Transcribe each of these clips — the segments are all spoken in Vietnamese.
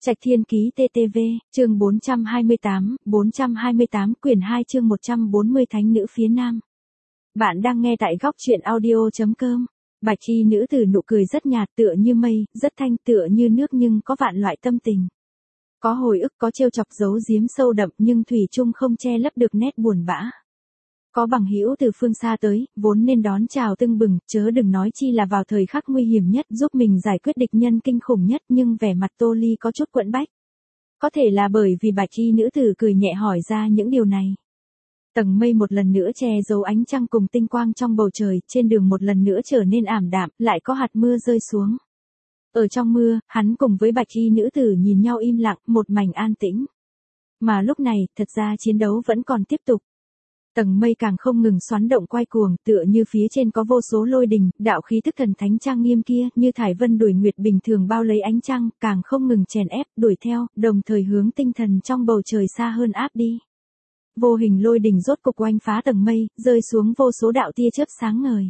Trạch Thiên Ký TTV, chương 428, quyển 2 chương 140 Thánh nữ phía Nam. Bạn đang nghe tại góc truyện audio.com. Bạch y nữ tử nụ cười rất nhạt tựa như mây, rất thanh tựa như nước nhưng có vạn loại tâm tình. Có hồi ức có trêu chọc giấu giếm sâu đậm nhưng thủy chung không che lấp được nét buồn bã. Có bằng hữu từ phương xa tới, vốn nên đón chào tưng bừng, chớ đừng nói chi là vào thời khắc nguy hiểm nhất giúp mình giải quyết địch nhân kinh khủng nhất nhưng vẻ mặt Tô Ly có chút quẫn bách. Có thể là bởi vì bạch y nữ tử cười nhẹ hỏi ra những điều này. Tầng mây một lần nữa che giấu ánh trăng cùng tinh quang trong bầu trời, trên đường một lần nữa trở nên ảm đạm, lại có hạt mưa rơi xuống. Ở trong mưa, hắn cùng với bạch y nữ tử nhìn nhau im lặng, một mảnh an tĩnh. Mà lúc này, thật ra chiến đấu vẫn còn tiếp tục. Tầng mây càng không ngừng xoắn động quay cuồng, tựa như phía trên có vô số lôi đình, đạo khí tức thần thánh trang nghiêm kia, như thải vân đuổi nguyệt bình thường bao lấy ánh trăng, càng không ngừng chèn ép, đuổi theo, đồng thời hướng tinh thần trong bầu trời xa hơn áp đi. Vô hình lôi đình rốt cục oanh phá tầng mây, rơi xuống vô số đạo tia chớp sáng ngời.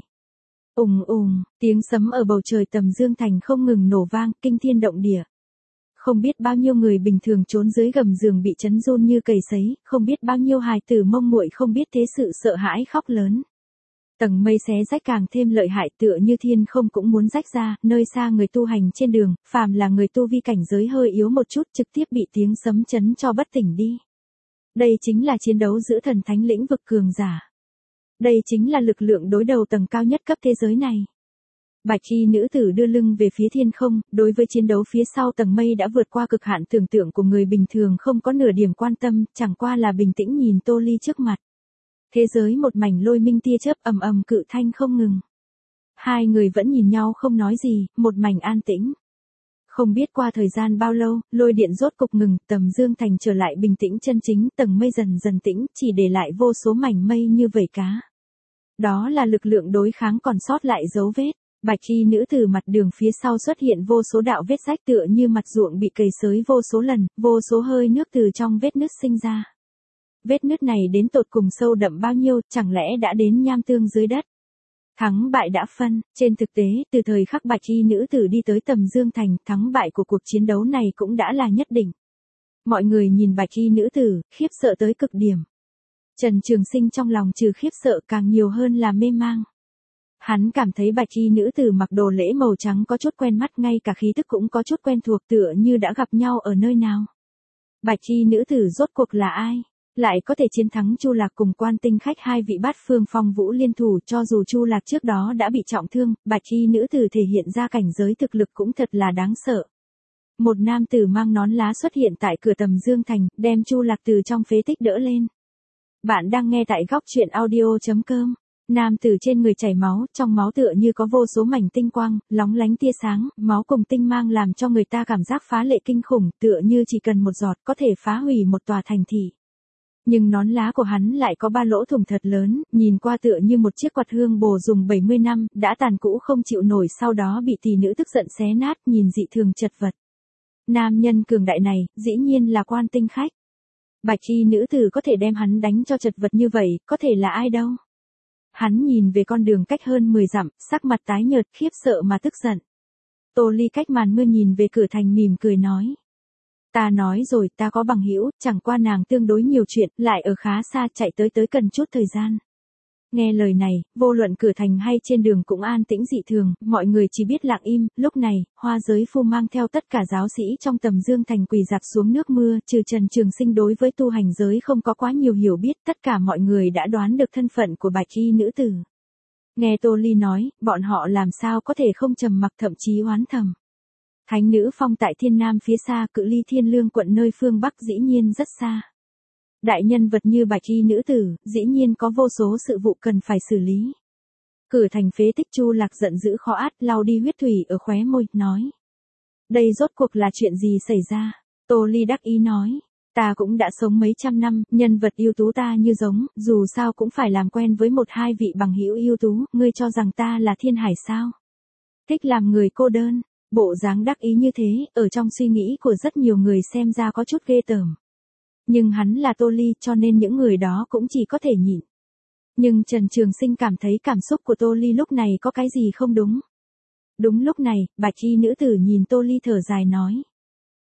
Ùng ùng, tiếng sấm ở bầu trời Tầm Dương Thành không ngừng nổ vang, kinh thiên động địa. Không biết bao nhiêu người bình thường trốn dưới gầm giường bị chấn run như cầy sấy, không biết bao nhiêu hài tử mông muội không biết thế sự sợ hãi khóc lớn. Tầng mây xé rách càng thêm lợi hại tựa như thiên không cũng muốn rách ra, nơi xa người tu hành trên đường, phàm là người tu vi cảnh giới hơi yếu một chút trực tiếp bị tiếng sấm chấn cho bất tỉnh đi. Đây chính là chiến đấu giữa thần thánh lĩnh vực cường giả. Đây chính là lực lượng đối đầu tầng cao nhất cấp thế giới này. Bạch y nữ tử đưa lưng về phía thiên không, đối với chiến đấu phía sau tầng mây đã vượt qua cực hạn tưởng tượng của người bình thường không có nửa điểm quan tâm, chẳng qua là bình tĩnh nhìn Tô Ly trước mặt. Thế giới một mảnh lôi minh tia chớp ầm ầm cự thanh không ngừng. Hai người vẫn nhìn nhau không nói gì, một mảnh an tĩnh. Không biết qua thời gian bao lâu, lôi điện rốt cục ngừng, Tầm Dương Thành trở lại bình tĩnh chân chính, tầng mây dần dần tĩnh, chỉ để lại vô số mảnh mây như vẩy cá. Đó là lực lượng đối kháng còn sót lại dấu vết. Bạch y nữ tử mặt đường phía sau xuất hiện vô số đạo vết rách tựa như mặt ruộng bị cày xới vô số lần, vô số hơi nước từ trong vết nứt sinh ra. Vết nứt này đến tột cùng sâu đậm bao nhiêu, chẳng lẽ đã đến nham tương dưới đất. Thắng bại đã phân, trên thực tế, từ thời khắc bạch y nữ tử đi tới Tầm Dương Thành, thắng bại của cuộc chiến đấu này cũng đã là nhất định. Mọi người nhìn bạch y nữ tử, khiếp sợ tới cực điểm. Trần Trường Sinh trong lòng trừ khiếp sợ càng nhiều hơn là mê mang. Hắn cảm thấy bạch y nữ tử mặc đồ lễ màu trắng có chút quen mắt, ngay cả khí tức cũng có chút quen thuộc tựa như đã gặp nhau ở nơi nào. Bạch y nữ tử rốt cuộc là ai? Lại có thể chiến thắng Chu Lạc cùng Quan Tinh Khách hai vị bát phương phong vũ liên thủ, cho dù Chu Lạc trước đó đã bị trọng thương, bạch y nữ tử thể hiện ra cảnh giới thực lực cũng thật là đáng sợ. Một nam tử mang nón lá xuất hiện tại cửa Tầm Dương Thành, đem Chu Lạc từ trong phế tích đỡ lên. Bạn đang nghe tại góc truyện audio.com. Nam tử trên người chảy máu, trong máu tựa như có vô số mảnh tinh quang, lóng lánh tia sáng, máu cùng tinh mang làm cho người ta cảm giác phá lệ kinh khủng, tựa như chỉ cần một giọt có thể phá hủy một tòa thành thị. Nhưng nón lá của hắn lại có 3 lỗ thủng thật lớn, nhìn qua tựa như một chiếc quạt hương bồ dùng 70 năm, đã tàn cũ không chịu nổi, sau đó bị tỷ nữ tức giận xé nát, nhìn dị thường chật vật. Nam nhân cường đại này, dĩ nhiên là Quan Tinh Khách. Bạch y nữ tử có thể đem hắn đánh cho chật vật như vậy, có thể là ai đâu? Hắn nhìn về con đường cách hơn 10 dặm, sắc mặt tái nhợt, khiếp sợ mà tức giận. Tô Ly cách màn mưa nhìn về cửa thành mỉm cười nói. Ta nói rồi, ta có bằng hữu, chẳng qua nàng tương đối nhiều chuyện, lại ở khá xa, chạy tới cần chút thời gian. Nghe lời này, vô luận cửa thành hay trên đường cũng an tĩnh dị thường, mọi người chỉ biết lặng im. Lúc này, Hoa Giới Phu mang theo tất cả giáo sĩ trong Tầm Dương Thành quỳ dạp xuống nước mưa, trừ Trần Trường Sinh đối với tu hành giới không có quá nhiều hiểu biết, tất cả mọi người đã đoán được thân phận của bạch y nữ tử. Nghe Tô Ly nói, bọn họ làm sao có thể không trầm mặc, thậm chí oán thầm. Thánh nữ phong tại Thiên Nam phía xa, cự ly Thiên Lương quận nơi phương Bắc dĩ nhiên rất xa. Đại nhân vật như bạch y nữ tử, dĩ nhiên có vô số sự vụ cần phải xử lý. Cửa thành phế tích Chu Lạc giận dữ khó át, lau đi huyết thủy ở khóe môi, nói. Đây rốt cuộc là chuyện gì xảy ra? Tô Ly đắc ý nói. Ta cũng đã sống mấy trăm năm, nhân vật ưu tú ta như giống, dù sao cũng phải làm quen với một hai vị bằng hữu ưu tú, ngươi cho rằng ta là thiên hải sao? Thích làm người cô đơn, bộ dáng đắc ý như thế, ở trong suy nghĩ của rất nhiều người xem ra có chút ghê tởm. Nhưng hắn là Tô Ly cho nên những người đó cũng chỉ có thể nhịn. Nhưng Trần Trường Sinh cảm thấy cảm xúc của Tô Ly lúc này có cái gì không đúng. Đúng lúc này, bạch y nữ tử nhìn Tô Ly thở dài nói.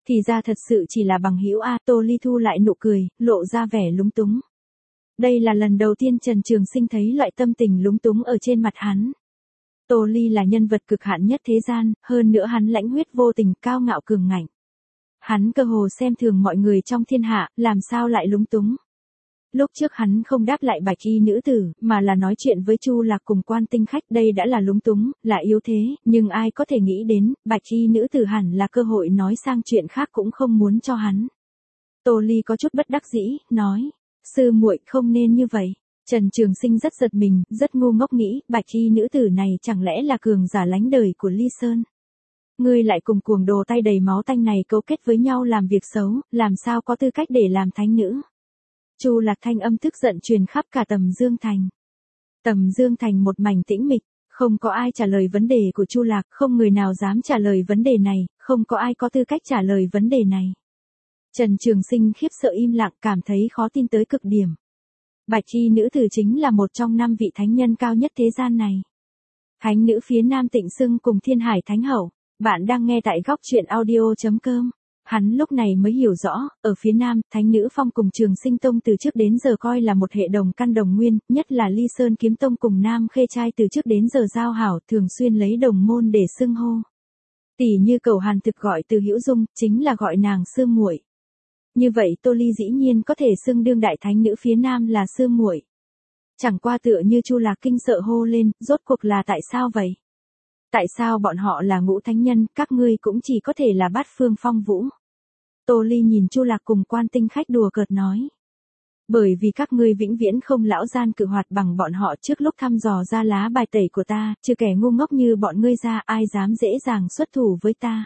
Thì ra thật sự chỉ là bằng hữu a. Tô Ly thu lại nụ cười, lộ ra vẻ lúng túng. Đây là lần đầu tiên Trần Trường Sinh thấy loại tâm tình lúng túng ở trên mặt hắn. Tô Ly là nhân vật cực hạn nhất thế gian, hơn nữa hắn lãnh huyết vô tình, cao ngạo cường ngạnh. Hắn cơ hồ xem thường mọi người trong thiên hạ, làm sao lại lúng túng. Lúc trước hắn không đáp lại bạch y nữ tử, mà là nói chuyện với Chu Lạc cùng Quan Tinh Khách, đây đã là lúng túng, là yếu thế, nhưng ai có thể nghĩ đến, bạch y nữ tử hẳn là cơ hội nói sang chuyện khác cũng không muốn cho hắn. Tô Ly có chút bất đắc dĩ, nói, sư muội không nên như vậy. Trần Trường Sinh rất giật mình, rất ngu ngốc nghĩ, bạch y nữ tử này chẳng lẽ là cường giả lánh đời của Ly Sơn. Ngươi lại cùng cuồng đồ tay đầy máu tanh này cấu kết với nhau làm việc xấu, làm sao có tư cách để làm thánh nữ. Chu Lạc thanh âm tức giận truyền khắp cả Tầm Dương Thành. Tầm Dương Thành một mảnh tĩnh mịch, không có ai trả lời vấn đề của Chu Lạc, không người nào dám trả lời vấn đề này, không có ai có tư cách trả lời vấn đề này. Trần Trường Sinh khiếp sợ im lặng, cảm thấy khó tin tới cực điểm. Bạch y nữ tử chính là một trong 5 vị thánh nhân cao nhất thế gian này. Thánh nữ phía Nam Tịnh xưng cùng Thiên Hải Thánh Hậu. Bạn đang nghe tại góc truyện audio.com. Hắn lúc này mới hiểu rõ, ở phía Nam, Thánh nữ Phong cùng Trường Sinh Tông từ trước đến giờ coi là một hệ đồng căn đồng nguyên, nhất là Ly Sơn Kiếm Tông cùng Nam Khê Trai từ trước đến giờ giao hảo, thường xuyên lấy đồng môn để xưng hô. Tỷ như Cẩu Hàn Thực gọi Từ Hữu Dung, chính là gọi nàng sư muội. Như vậy Tô Ly dĩ nhiên có thể xưng đương đại thánh nữ phía Nam là sư muội. Chẳng qua tựa như Chu Lạc kinh sợ hô lên, rốt cuộc là tại sao vậy? Tại sao bọn họ là ngũ thánh nhân, các ngươi cũng chỉ có thể là Bát Phương Phong Vũ? Tô Ly nhìn Chu Lạc cùng Quan Tinh Khách đùa cợt nói. Bởi vì các ngươi vĩnh viễn không lão gian cự hoạt bằng bọn họ, trước lúc thăm dò ra lá bài tẩy của ta, trừ kẻ ngu ngốc như bọn ngươi ra, ai dám dễ dàng xuất thủ với ta.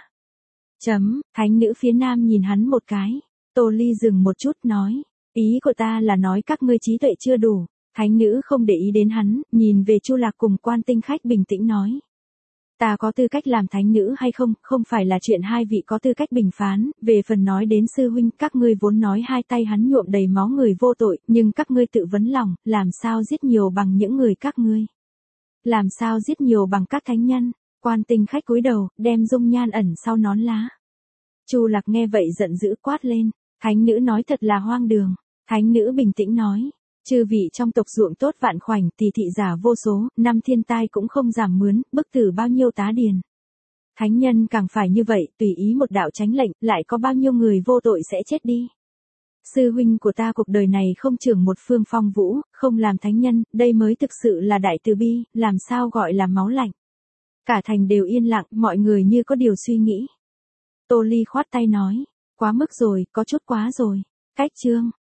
Thánh nữ phía Nam nhìn hắn một cái. Tô Ly dừng một chút nói. Ý của ta là nói các ngươi trí tuệ chưa đủ. Thánh nữ không để ý đến hắn, nhìn về Chu Lạc cùng Quan Tinh Khách bình tĩnh nói. Ta có tư cách làm thánh nữ hay không, không phải là chuyện hai vị có tư cách bình phán, về phần nói đến sư huynh, các ngươi vốn nói hai tay hắn nhuộm đầy máu người vô tội, nhưng các ngươi tự vấn lòng, làm sao giết nhiều bằng những người các ngươi? Làm sao giết nhiều bằng các thánh nhân? Quan Tinh Khách cúi đầu, đem dung nhan ẩn sau nón lá. Chu Lạc nghe vậy giận dữ quát lên, thánh nữ nói thật là hoang đường. Thánh nữ bình tĩnh nói. Chư vị trong tộc ruộng tốt vạn khoảnh, thì thị giả vô số, 5 thiên tai cũng không giảm mướn, bức tử bao nhiêu tá điền. Thánh nhân càng phải như vậy, tùy ý một đạo chánh lệnh, lại có bao nhiêu người vô tội sẽ chết đi. Sư huynh của ta cuộc đời này không trưởng một phương phong vũ, không làm thánh nhân, đây mới thực sự là đại từ bi, làm sao gọi là máu lạnh. Cả thành đều yên lặng, mọi người như có điều suy nghĩ. Tô Ly khoát tay nói, quá mức rồi, có chút quá rồi. Cách chương.